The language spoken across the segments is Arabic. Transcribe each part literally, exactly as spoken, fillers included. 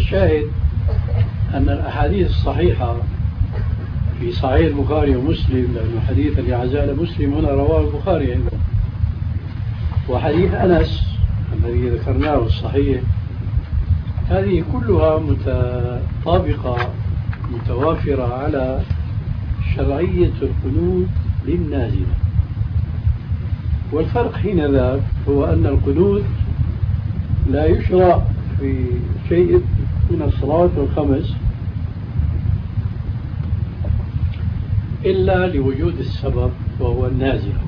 الشاهد أن الأحاديث الصحيحة في صحيح البخاري ومسلم، لأنه حديث اللي عزال مسلم هنا رواه البخاري أيضا، وحديث أنس الذي ذكرناه الصحيح، هذه كلها متطابقة متوافرة على شرعية القنوت للنازلة. والفرق حين ذاك هو أن القنوت لا يشرع في شيء من الصلوات الخمس إلا لوجود السبب وهو النازلة.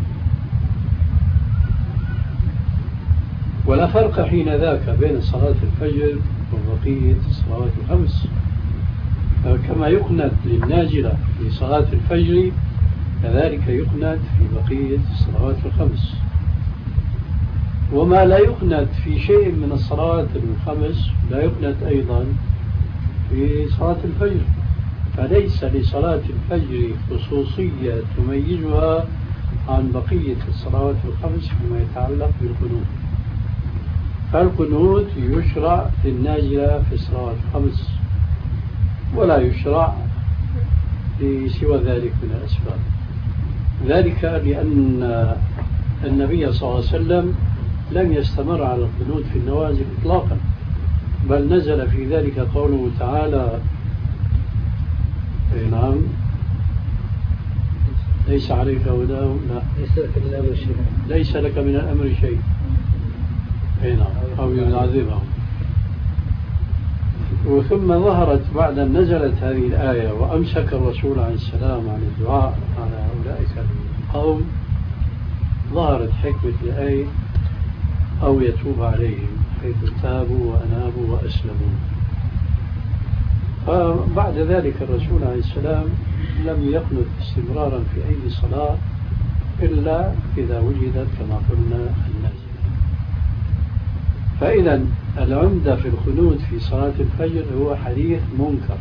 ولا فرق حين ذاك بين صلاة الفجر وبقية الصلوات الخمس، كما يقنت للنازلة في صلاة الفجر كذلك يقنت في بقية الصلوات الخمس. وما لا يقنت في شيء من الصلوات الخمس لا يقنت أيضا في صلاة الفجر. فليس لصلاة الفجر خصوصية تميزها عن بقية الصلوات الخمس فيما يتعلق بالقنوت. فالقنوت يشرع للنازلة في الصلوات الخمس ولا يشرع لسوى ذلك من الأسباب. ذلك لأن النبي صلى الله عليه وسلم لم يستمر على القنوت في النوازل إطلاقا، بل نزل في ذلك قوله تعالى: نعم ليس عليك هداهم، لا ليس لك من الأمر شيء، نعم أو يعذبهم. وثم ظهرت بعد أن نزلت هذه الآية وأمسك الرسول عليه السلام عن الدعاء على أولئك القوم، ظهرت حكمة الآية أو يتوب عليهم حيث تابوا وأنابوا وأسلموا. فبعد ذلك الرسول عليه السلام لم يقنت استمرارا في أي صلاة إلا إذا وجدت كما قلنا النازلة. فإذا العمدة في القنوت في صلاة الفجر هو حديث منكر،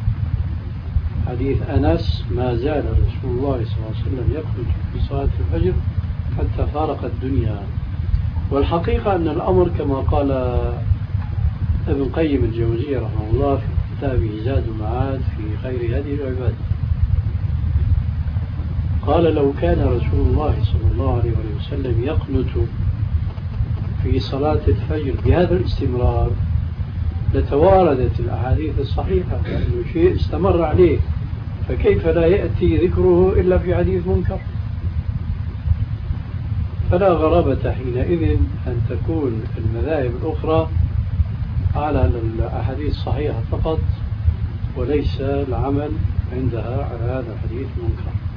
حديث أنس: ما زال رسول الله صلى الله عليه وسلم يقنت في صلاة الفجر حتى فارق الدنيا. والحقيقة أن الأمر كما قال ابن قيم الجوزية رحمه الله في كتابه زاد المعاد في خير هدي العباد، قال: لو كان رسول الله صلى الله عليه وسلم يقنت في صلاة الفجر بهذا الاستمرار لتواردت الأحاديث الصحيحة، لأنه شيء استمر عليه، فكيف لا يأتي ذكره إلا في حديث منكر؟ فلا غرابة حينئذ أن تكون المذاهب الأخرى على الأحاديث الصحيحة فقط وليس العمل عندها على هذا الحديث منكر.